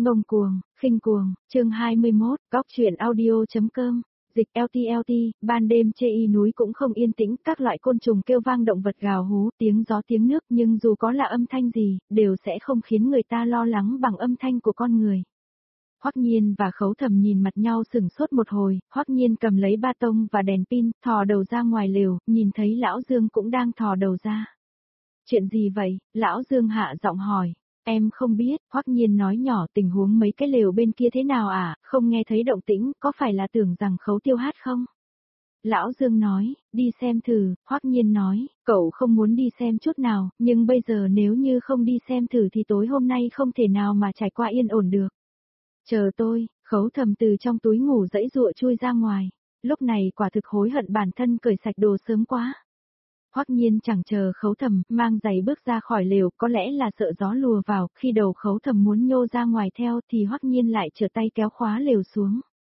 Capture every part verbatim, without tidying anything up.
Ngông cuồng, khinh cuồng, chương hai mươi mốt, góc truyện audio.com, dịch lờ tê lờ tê, ban đêm chê y núi cũng không yên tĩnh, các loại côn trùng kêu vang, động vật gào hú, tiếng gió tiếng nước, nhưng dù có là âm thanh gì, đều sẽ không khiến người ta lo lắng bằng âm thanh của con người. Hoắc Nhiên và Khấu Thầm nhìn mặt nhau sửng sốt một hồi, Hoắc Nhiên cầm lấy ba tông và đèn pin, thò đầu ra ngoài lều, nhìn thấy Lão Dương cũng đang thò đầu ra. Chuyện gì vậy? Lão Dương hạ giọng hỏi. Em không biết, Hoắc Nhiên nói nhỏ, tình huống mấy cái lều bên kia thế nào à, không nghe thấy động tĩnh, có phải là tưởng rằng Khấu Tiêu hát không? Lão Dương nói, đi xem thử, Hoắc Nhiên nói, cậu không muốn đi xem chút nào, nhưng bây giờ nếu như không đi xem thử thì tối hôm nay không thể nào mà trải qua yên ổn được. Chờ tôi, Khấu Thầm từ trong túi ngủ dãy dụa chui ra ngoài, lúc này quả thực hối hận bản thân cởi sạch đồ sớm quá. Hoắc Nhiên chẳng chờ Khấu Thầm, mang giày bước ra khỏi lều, có lẽ là sợ gió lùa vào, khi đầu Khấu Thầm muốn nhô ra ngoài theo thì Hoắc Nhiên lại trở tay kéo khóa lều xuống.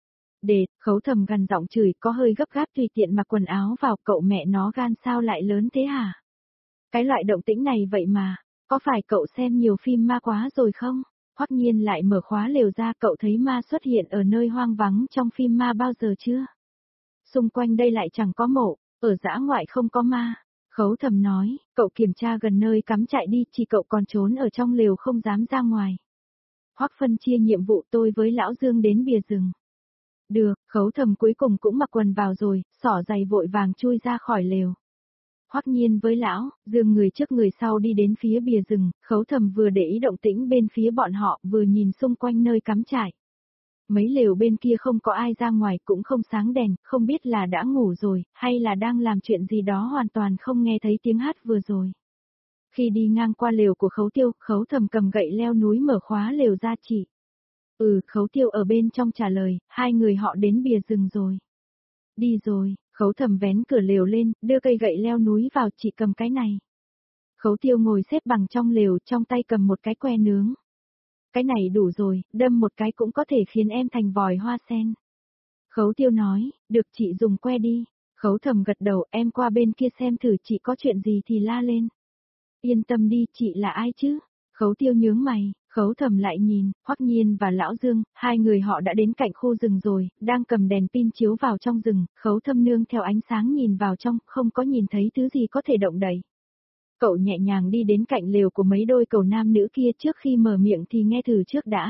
Để, Khấu Thầm gằn giọng chửi, có hơi gấp gáp tùy tiện mặc quần áo vào, cậu mẹ nó gan sao lại lớn thế hả? Cái loại động tĩnh này vậy mà, có phải cậu xem nhiều phim ma quá rồi không? Hoắc Nhiên lại mở khóa lều ra, cậu thấy ma xuất hiện ở nơi hoang vắng trong phim ma bao giờ chưa? Xung quanh đây lại chẳng có mộ, ở dã ngoại không có ma. Khấu Thầm nói, cậu kiểm tra gần nơi cắm trại đi, chỉ cậu còn trốn ở trong lều không dám ra ngoài. Hoắc phân chia nhiệm vụ, tôi với Lão Dương đến bìa rừng. Được, Khấu Thầm cuối cùng cũng mặc quần vào rồi, xỏ giày vội vàng chui ra khỏi lều. Hoắc Nhiên với Lão Dương người trước người sau đi đến phía bìa rừng, Khấu Thầm vừa để ý động tĩnh bên phía bọn họ, vừa nhìn xung quanh nơi cắm trại. Mấy lều bên kia không có ai ra ngoài, cũng không sáng đèn, không biết là đã ngủ rồi, hay là đang làm chuyện gì đó, hoàn toàn không nghe thấy tiếng hát vừa rồi. Khi đi ngang qua lều của Khấu Tiêu, Khấu Thầm cầm gậy leo núi mở khóa lều ra chỉ. Ừ, Khấu Tiêu ở bên trong trả lời, hai người họ đến bìa rừng rồi. Đi rồi, Khấu Thầm vén cửa lều lên, đưa cây gậy leo núi vào, chị cầm cái này. Khấu Tiêu ngồi xếp bằng trong lều, trong tay cầm một cái que nướng. Cái này đủ rồi, đâm một cái cũng có thể khiến em thành vòi hoa sen. Khấu Tiêu nói, được chị dùng que đi. Khấu Thầm gật đầu, em qua bên kia xem thử, chị có chuyện gì thì la lên. Yên tâm đi, chị là ai chứ? Khấu Tiêu nhướng mày, Khấu Thầm lại nhìn, Hoắc Nhiên và Lão Dương, hai người họ đã đến cạnh khu rừng rồi, đang cầm đèn pin chiếu vào trong rừng, Khấu Thầm nương theo ánh sáng nhìn vào trong, không có nhìn thấy thứ gì có thể động đậy. Cậu nhẹ nhàng đi đến cạnh lều của mấy đôi cầu nam nữ kia, trước khi mở miệng thì nghe thử trước đã.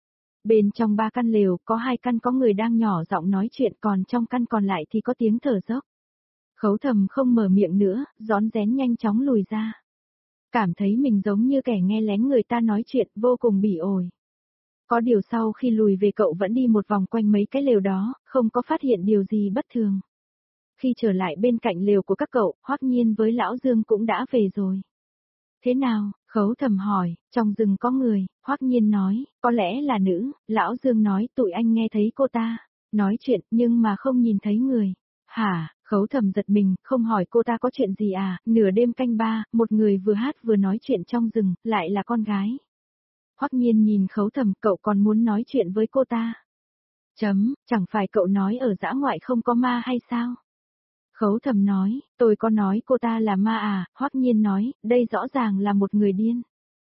Bên trong ba căn lều, có hai căn có người đang nhỏ giọng nói chuyện, còn trong căn còn lại thì có tiếng thở dốc. Khấu Thầm không mở miệng nữa, rón rén nhanh chóng lùi ra. Cảm thấy mình giống như kẻ nghe lén người ta nói chuyện, vô cùng bỉ ổi. Có điều sau khi lùi về cậu vẫn đi một vòng quanh mấy cái lều đó, không có phát hiện điều gì bất thường. Khi trở lại bên cạnh lều của các cậu, Hoắc Nhiên với Lão Dương cũng đã về rồi. Thế nào? Khấu Thầm hỏi, trong rừng có người, Hoắc Nhiên nói, có lẽ là nữ, Lão Dương nói, tụi anh nghe thấy cô ta nói chuyện nhưng mà không nhìn thấy người. Hả? Khấu Thầm giật mình, không hỏi cô ta có chuyện gì à, nửa đêm canh ba, một người vừa hát vừa nói chuyện trong rừng, lại là con gái. Hoắc Nhiên nhìn Khấu Thầm, cậu còn muốn nói chuyện với cô ta? Chấm, chẳng phải cậu nói ở dã ngoại không có ma hay sao? Khấu Thầm nói, tôi có nói cô ta là ma à, Hoắc Nhiên nói, đây rõ ràng là một người điên.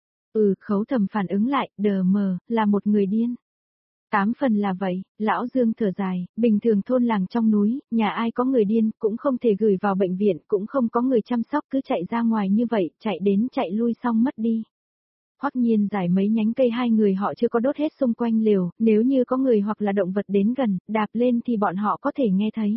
Ừ, Khấu Thầm phản ứng lại, đờ mờ, là một người điên. Tám phần là vậy, Lão Dương thở dài, bình thường thôn làng trong núi, nhà ai có người điên, cũng không thể gửi vào bệnh viện, cũng không có người chăm sóc, cứ chạy ra ngoài như vậy, chạy đến chạy lui xong mất đi. Hoắc Nhiên giải mấy nhánh cây, hai người họ chưa có đốt hết xung quanh lều, nếu như có người hoặc là động vật đến gần, đạp lên thì bọn họ có thể nghe thấy.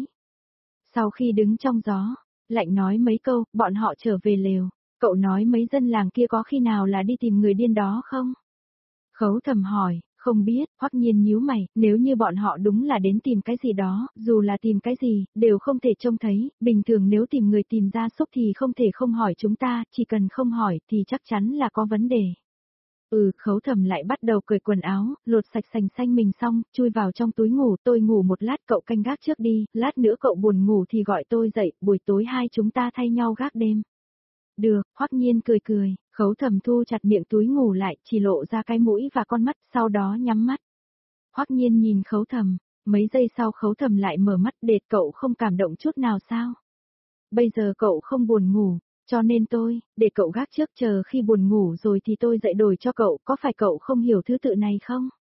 Sau khi đứng trong gió, lạnh nói mấy câu, bọn họ trở về lều. Cậu nói mấy dân làng kia có khi nào là đi tìm người điên đó không? Khấu Thầm hỏi, không biết, Hoắc Nhiên nhíu mày, nếu như bọn họ đúng là đến tìm cái gì đó, dù là tìm cái gì, đều không thể trông thấy, bình thường nếu tìm người tìm gia súc thì không thể không hỏi chúng ta, chỉ cần không hỏi thì chắc chắn là có vấn đề. Ừ, Khấu Thầm lại bắt đầu cởi quần áo, lột sạch sành xanh mình xong, chui vào trong túi ngủ, tôi ngủ một lát, cậu canh gác trước đi, lát nữa cậu buồn ngủ thì gọi tôi dậy, buổi tối hai chúng ta thay nhau gác đêm. Được, Hoắc Nhiên cười cười, Khấu Thầm thu chặt miệng túi ngủ lại, chỉ lộ ra cái mũi và con mắt, sau đó nhắm mắt. Hoắc Nhiên nhìn Khấu Thầm, mấy giây sau Khấu Thầm lại mở mắt, đệt, cậu không cảm động chút nào sao? Bây giờ cậu không buồn ngủ. Cho nên tôi, để cậu gác trước, chờ khi buồn ngủ rồi thì tôi dậy đổi cho cậu, có phải cậu không hiểu thứ tự này không?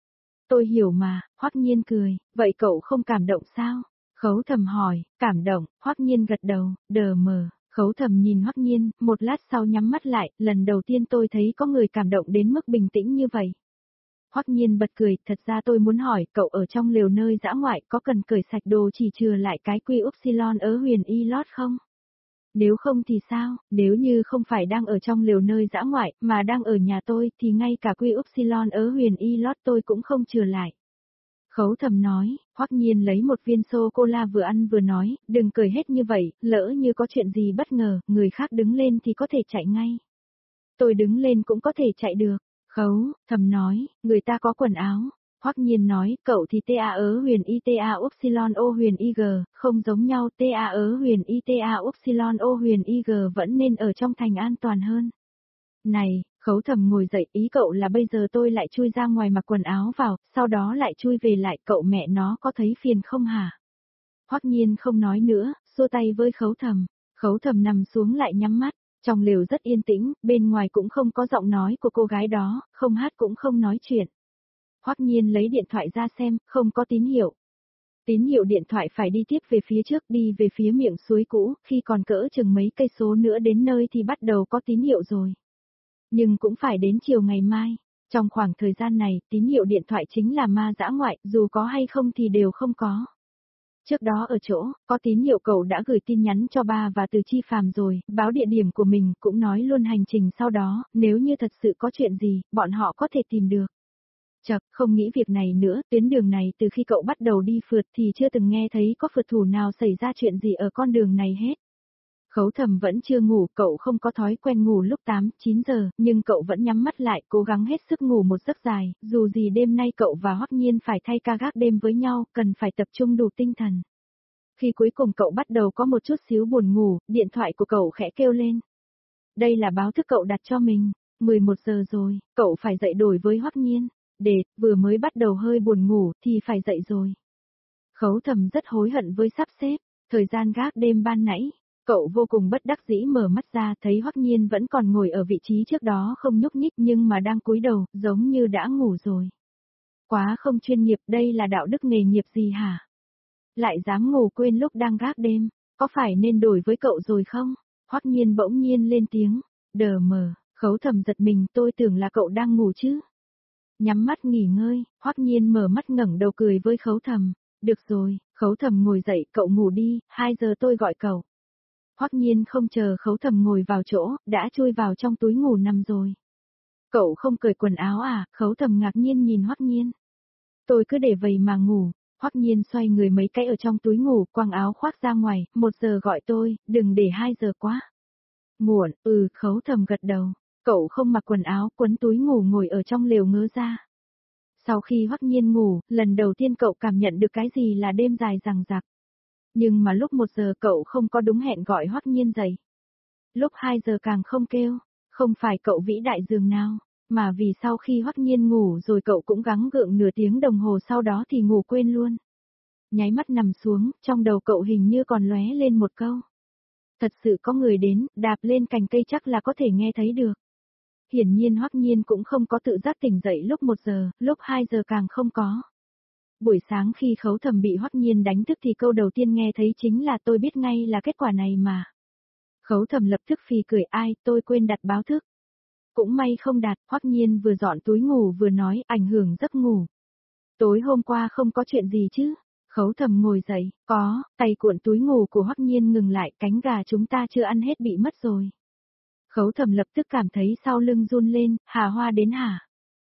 Tôi hiểu mà, Hoắc Nhiên cười, vậy cậu không cảm động sao? Khấu Thầm hỏi, cảm động, Hoắc Nhiên gật đầu, đờ mờ. Khấu Thầm nhìn Hoắc Nhiên, một lát sau nhắm mắt lại, lần đầu tiên tôi thấy có người cảm động đến mức bình tĩnh như vậy. Hoắc Nhiên bật cười, thật ra tôi muốn hỏi, cậu ở trong lều nơi dã ngoại có cần cởi sạch đồ chỉ chừa lại cái quy upsilon ở huyền y lót không? Nếu không thì sao, nếu như không phải đang ở trong lều nơi dã ngoại, mà đang ở nhà tôi, thì ngay cả quy upsilon ở huyền y lót tôi cũng không chừa lại. Khấu Thầm nói, Hoắc Nhiên lấy một viên sô-cô-la vừa ăn vừa nói, đừng cười hết như vậy, lỡ như có chuyện gì bất ngờ, người khác đứng lên thì có thể chạy ngay. Tôi đứng lên cũng có thể chạy được. Khấu Thầm nói, người ta có quần áo. Hoắc Nhiên nói, cậu thì ta ở huyền y ta upsilon o huyền ig, không giống nhau, ta ở huyền y ta upsilon o huyền ig vẫn nên ở trong thành an toàn hơn. Này, Khấu Thầm ngồi dậy, ý cậu là bây giờ tôi lại chui ra ngoài mặc quần áo vào, sau đó lại chui về lại, cậu mẹ nó có thấy phiền không hả? Hoắc Nhiên không nói nữa, xua tay với Khấu Thầm. Khấu Thầm nằm xuống lại nhắm mắt, trong lều rất yên tĩnh, bên ngoài cũng không có giọng nói của cô gái đó, không hát cũng không nói chuyện. Hoắc Nhiên lấy điện thoại ra xem, không có tín hiệu. Tín hiệu điện thoại phải đi tiếp về phía trước, đi về phía miệng suối cũ, khi còn cỡ chừng mấy cây số nữa đến nơi thì bắt đầu có tín hiệu rồi. Nhưng cũng phải đến chiều ngày mai. Trong khoảng thời gian này, tín hiệu điện thoại chính là ma dã ngoại, dù có hay không thì đều không có. Trước đó ở chỗ, có tín hiệu cậu đã gửi tin nhắn cho ba và Từ Chi Phàm rồi, báo địa điểm của mình, cũng nói luôn hành trình sau đó, nếu như thật sự có chuyện gì, bọn họ có thể tìm được. Chật, không nghĩ việc này nữa, tuyến đường này từ khi cậu bắt đầu đi phượt thì chưa từng nghe thấy có phượt thủ nào xảy ra chuyện gì ở con đường này hết. Khấu Thầm vẫn chưa ngủ, cậu không có thói quen ngủ lúc tám, chín giờ, nhưng cậu vẫn nhắm mắt lại, cố gắng hết sức ngủ một giấc dài, dù gì đêm nay cậu và Hoắc Nhiên phải thay ca gác đêm với nhau, cần phải tập trung đủ tinh thần. Khi cuối cùng cậu bắt đầu có một chút xíu buồn ngủ, điện thoại của cậu khẽ kêu lên. Đây là báo thức cậu đặt cho mình, mười một giờ rồi, cậu phải dậy đổi với Hoắc Nhiên. Đệt, vừa mới bắt đầu hơi buồn ngủ thì phải dậy rồi. Khấu Thầm rất hối hận với sắp xếp, thời gian gác đêm ban nãy. Cậu vô cùng bất đắc dĩ mở mắt ra thấy Hoắc Nhiên vẫn còn ngồi ở vị trí trước đó không nhúc nhích nhưng mà đang cúi đầu, giống như đã ngủ rồi. Quá không chuyên nghiệp, đây là đạo đức nghề nghiệp gì hả? Lại dám ngủ quên lúc đang gác đêm, có phải nên đổi với cậu rồi không? Hoắc Nhiên bỗng nhiên lên tiếng, đờ mờ, Khấu Thầm giật mình, tôi tưởng là cậu đang ngủ chứ. Nhắm mắt nghỉ ngơi, Hoắc Nhiên mở mắt ngẩng đầu cười với Khấu Thầm, được rồi, Khấu Thầm ngồi dậy, cậu ngủ đi, hai giờ tôi gọi cậu. Hoắc Nhiên không chờ Khấu Thầm ngồi vào chỗ, đã chui vào trong túi ngủ nằm rồi. Cậu không cởi quần áo à? Khấu Thầm ngạc nhiên nhìn Hoắc Nhiên. Tôi cứ để vậy mà ngủ. Hoắc Nhiên xoay người mấy cái ở trong túi ngủ, quàng áo khoác ra ngoài, một giờ gọi tôi, đừng để hai giờ quá. Muộn, ừ, Khấu Thầm gật đầu. Cậu không mặc quần áo, quấn túi ngủ ngồi ở trong lều ngớ ra. Sau khi Hoắc Nhiên ngủ, lần đầu tiên cậu cảm nhận được cái gì là đêm dài dằng dặc. Nhưng mà lúc một giờ cậu không có đúng hẹn gọi Hoắc Nhiên dậy. Lúc hai giờ càng không kêu, không phải cậu vĩ đại dường nào, mà vì sau khi Hoắc Nhiên ngủ rồi cậu cũng gắng gượng nửa tiếng đồng hồ sau đó thì ngủ quên luôn. Nháy mắt nằm xuống, trong đầu cậu hình như còn lóe lên một câu. Thật sự có người đến, đạp lên cành cây chắc là có thể nghe thấy được. Hiển nhiên Hoắc Nhiên cũng không có tự giác tỉnh dậy lúc một giờ, lúc hai giờ càng không có. Buổi sáng khi Khấu Thầm bị Hoắc Nhiên đánh thức thì câu đầu tiên nghe thấy chính là tôi biết ngay là kết quả này mà. Khấu Thầm lập tức phì cười, ai, tôi quên đặt báo thức. Cũng may không đặt, Hoắc Nhiên vừa dọn túi ngủ vừa nói, ảnh hưởng giấc ngủ. Tối hôm qua không có chuyện gì chứ? Khấu Thầm ngồi dậy, có, tay cuộn túi ngủ của Hoắc Nhiên ngừng lại, cánh gà chúng ta chưa ăn hết bị mất rồi. Khấu Thầm lập tức cảm thấy sau lưng run lên, Hà Hoa đến hả?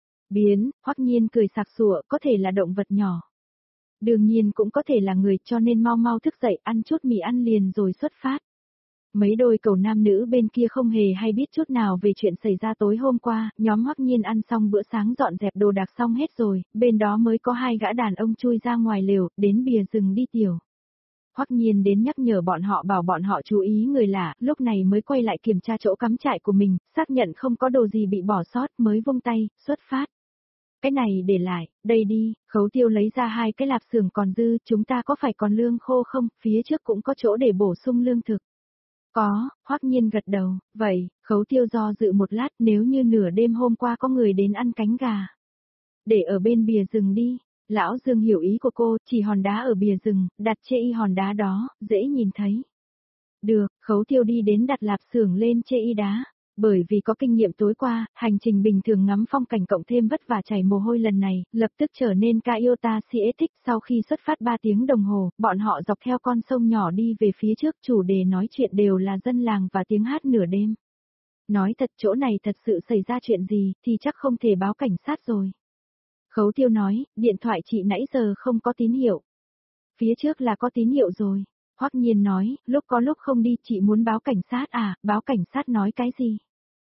Biến, Hoắc Nhiên cười sặc sụa, có thể là động vật nhỏ. Đương nhiên cũng có thể là người, cho nên mau mau thức dậy ăn chút mì ăn liền rồi xuất phát. Mấy đôi cầu nam nữ bên kia không hề hay biết chút nào về chuyện xảy ra tối hôm qua, nhóm Hoắc Nhiên ăn xong bữa sáng dọn dẹp đồ đạc xong hết rồi, bên đó mới có hai gã đàn ông chui ra ngoài lều, đến bìa rừng đi tiểu. Hoắc Nhiên đến nhắc nhở bọn họ bảo bọn họ chú ý người lạ, lúc này mới quay lại kiểm tra chỗ cắm trại của mình, xác nhận không có đồ gì bị bỏ sót, mới vung tay, xuất phát. Cái này để lại, đây đi, Khấu Tiêu lấy ra hai cái lạp xưởng còn dư, chúng ta có phải còn lương khô không, phía trước cũng có chỗ để bổ sung lương thực. Có, Hoắc Nhiên gật đầu, vậy, Khấu Tiêu do dự một lát, nếu như nửa đêm hôm qua có người đến ăn cánh gà. Để ở bên bìa rừng đi. Lão Dương hiểu ý của cô, chỉ hòn đá ở bìa rừng, đặt chê y hòn đá đó, dễ nhìn thấy. Được, Khấu Tiêu đi đến đặt lạp xưởng lên chê y đá. Bởi vì có kinh nghiệm tối qua, hành trình bình thường ngắm phong cảnh cộng thêm vất vả chảy mồ hôi lần này, lập tức trở nên Kaiota Siethic. Sau khi xuất phát ba tiếng đồng hồ, bọn họ dọc theo con sông nhỏ đi về phía trước, chủ đề nói chuyện đều là dân làng và tiếng hát nửa đêm. Nói thật, chỗ này thật sự xảy ra chuyện gì, thì chắc không thể báo cảnh sát rồi. Khấu Tiêu nói, điện thoại chị nãy giờ không có tín hiệu. Phía trước là có tín hiệu rồi. Hoắc Nhiên nói, lúc có lúc không đi, chị muốn báo cảnh sát à, báo cảnh sát nói cái gì?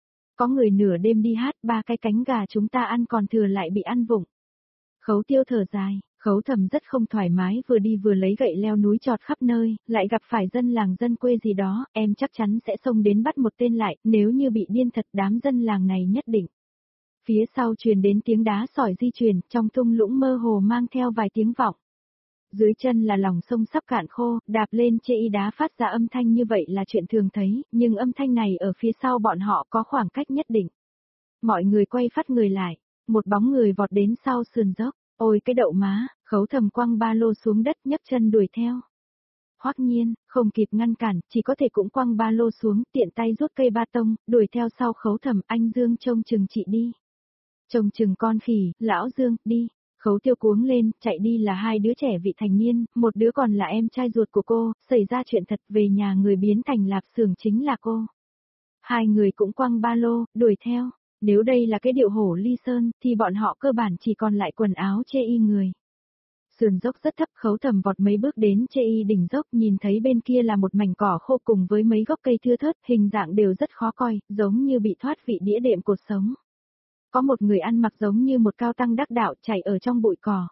Có người nửa đêm đi hát, ba cái cánh gà chúng ta ăn còn thừa lại bị ăn vụng. Khấu Tiêu thở dài, Khấu Thầm rất không thoải mái, vừa đi vừa lấy gậy leo núi chọt khắp nơi, lại gặp phải dân làng dân quê gì đó, em chắc chắn sẽ xông đến bắt một tên lại, nếu như bị điên thật đám dân làng này nhất định. Phía sau truyền đến tiếng đá sỏi di chuyển, trong thung lũng mơ hồ mang theo vài tiếng vọng. Dưới chân là lòng sông sắp cạn khô, đạp lên chê y đá phát ra âm thanh như vậy là chuyện thường thấy, nhưng âm thanh này ở phía sau bọn họ có khoảng cách nhất định. Mọi người quay phát người lại, một bóng người vọt đến sau sườn dốc, ôi cái đậu má, Khấu Thầm quăng ba lô xuống đất nhấc chân đuổi theo. Hoắc Nhiên, không kịp ngăn cản, chỉ có thể cũng quăng ba lô xuống, tiện tay rút cây ba tông, đuổi theo sau Khấu Thầm. Anh Dương trông chừng chị đi. Trông chừng con khỉ, lão Dương, đi. Khấu Tiêu cuống lên, chạy đi là hai đứa trẻ vị thành niên, một đứa còn là em trai ruột của cô, xảy ra chuyện thật, về nhà người biến thành lạp xưởng chính là cô. Hai người cũng quăng ba lô, đuổi theo. Nếu đây là cái điệu hổ ly sơn, thì bọn họ cơ bản chỉ còn lại quần áo chê y người. Sườn dốc rất thấp, Khấu Thầm vọt mấy bước đến chê y đỉnh dốc, nhìn thấy bên kia là một mảnh cỏ khô cùng với mấy gốc cây thưa thớt, hình dạng đều rất khó coi, giống như bị thoát vị đĩa đệm cột sống. Có một người ăn mặc giống như một cao tăng đắc đạo chạy ở trong bụi cỏ.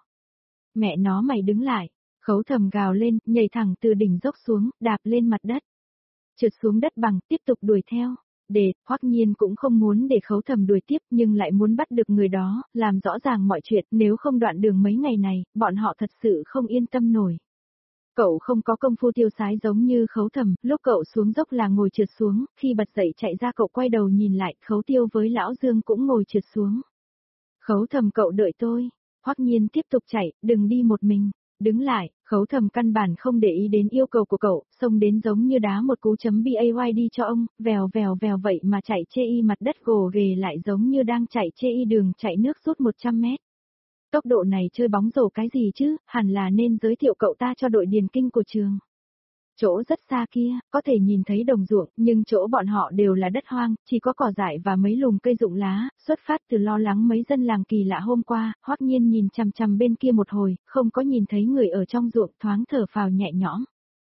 Mẹ nó mày đứng lại, Khấu Thầm gào lên, nhảy thẳng từ đỉnh dốc xuống, đạp lên mặt đất. Trượt xuống đất bằng, tiếp tục đuổi theo. Để, Hoắc Nhiên cũng không muốn để Khấu Thầm đuổi tiếp nhưng lại muốn bắt được người đó, làm rõ ràng mọi chuyện, nếu không đoạn đường mấy ngày này, bọn họ thật sự không yên tâm nổi. Cậu không có công phu tiêu sái giống như Khấu Thầm, lúc cậu xuống dốc là ngồi trượt xuống, khi bật dậy chạy ra cậu quay đầu nhìn lại, Khấu Tiêu với Lão Dương cũng ngồi trượt xuống. Khấu Thầm cậu đợi tôi, Hoắc Nhiên tiếp tục chạy, đừng đi một mình, đứng lại, Khấu Thầm căn bản không để ý đến yêu cầu của cậu, xông đến giống như đá một cú chấm bay đi cho ông, vèo vèo vèo vậy mà chạy chê y mặt đất gồ ghề lại giống như đang chạy chê y đường chạy nước rút một trăm mét. Tốc độ này chơi bóng rổ cái gì chứ, hẳn là nên giới thiệu cậu ta cho đội điền kinh của trường. Chỗ rất xa kia, có thể nhìn thấy đồng ruộng, nhưng chỗ bọn họ đều là đất hoang, chỉ có cỏ dại và mấy lùm cây rụng lá, xuất phát từ lo lắng mấy dân làng kỳ lạ hôm qua, Hoắc Nhiên nhìn chằm chằm bên kia một hồi, không có nhìn thấy người ở trong ruộng, thoáng thở phào nhẹ nhõm.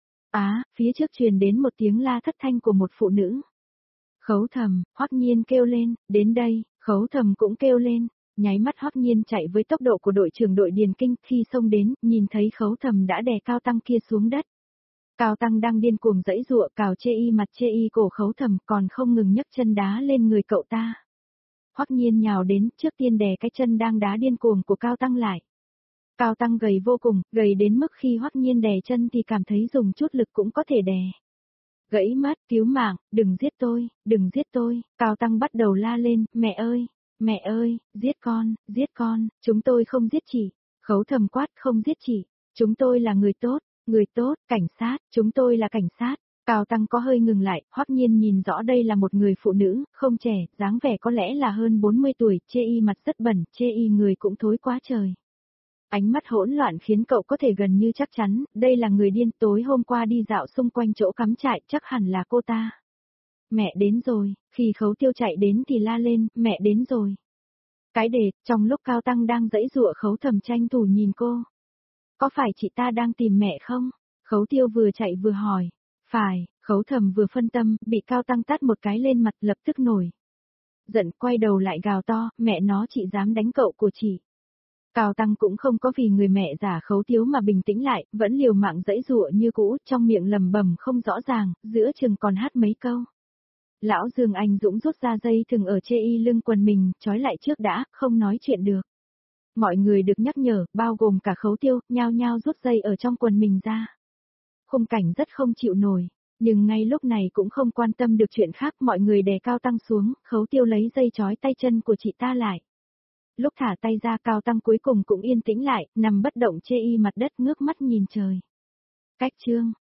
Á, phía trước truyền đến một tiếng la thất thanh của một phụ nữ. Khấu Thầm, Hoắc Nhiên kêu lên, đến đây, Khấu Thầm cũng kêu lên. Nháy mắt Hoắc Nhiên chạy với tốc độ của đội trưởng đội điền kinh, khi xông đến, nhìn thấy Khấu Thầm đã đè Cao Tăng kia xuống đất. Cao Tăng đang điên cuồng giãy giụa, cào chê y mặt chê y cổ Khấu Thầm, còn không ngừng nhấc chân đá lên người cậu ta. Hoắc Nhiên nhào đến, trước tiên đè cái chân đang đá điên cuồng của Cao Tăng lại. Cao Tăng gầy vô cùng, gầy đến mức khi Hoắc Nhiên đè chân thì cảm thấy dùng chút lực cũng có thể đè. Gãy mắt, cứu mạng, đừng giết tôi, đừng giết tôi, Cao Tăng bắt đầu la lên, mẹ ơi. Mẹ ơi, giết con, giết con, chúng tôi không giết chị. Khấu Thầm quát, không giết chị. Chúng tôi là người tốt, người tốt, cảnh sát, chúng tôi là cảnh sát. Cao Tăng có hơi ngừng lại, Hoắc Nhiên nhìn rõ đây là một người phụ nữ, không trẻ, dáng vẻ có lẽ là hơn bốn mươi tuổi, chê y mặt rất bẩn, chê y người cũng thối quá trời. Ánh mắt hỗn loạn khiến cậu có thể gần như chắc chắn, đây là người điên, tối hôm qua đi dạo xung quanh chỗ cắm trại, chắc hẳn là cô ta. Mẹ đến rồi, khi Khấu Tiêu chạy đến thì la lên, mẹ đến rồi. Cái đề, trong lúc Cao Tăng đang giãy giụa, Khấu Thầm tranh thủ nhìn cô. Có phải chị ta đang tìm mẹ không? Khấu Tiêu vừa chạy vừa hỏi. Phải, Khấu Thầm vừa phân tâm, bị Cao Tăng tát một cái lên mặt, lập tức nổi giận, quay đầu lại gào to, mẹ nó chị dám đánh cậu của chị. Cao Tăng cũng không có vì người mẹ giả Khấu Tiêu mà bình tĩnh lại, vẫn liều mạng giãy giụa như cũ, trong miệng lầm bầm không rõ ràng, giữa chừng còn hát mấy câu. Lão Dương Anh Dũng rút ra dây thừng ở chê y lưng quần mình, trói lại trước đã, không nói chuyện được. Mọi người được nhắc nhở, bao gồm cả Khấu Tiêu, nhao nhao rút dây ở trong quần mình ra. Khung cảnh rất không chịu nổi, nhưng ngay lúc này cũng không quan tâm được chuyện khác, mọi người đè Cao Tăng xuống, Khấu Tiêu lấy dây trói tay chân của chị ta lại. Lúc thả tay ra Cao Tăng cuối cùng cũng yên tĩnh lại, nằm bất động chê y mặt đất ngước mắt nhìn trời. Cách chương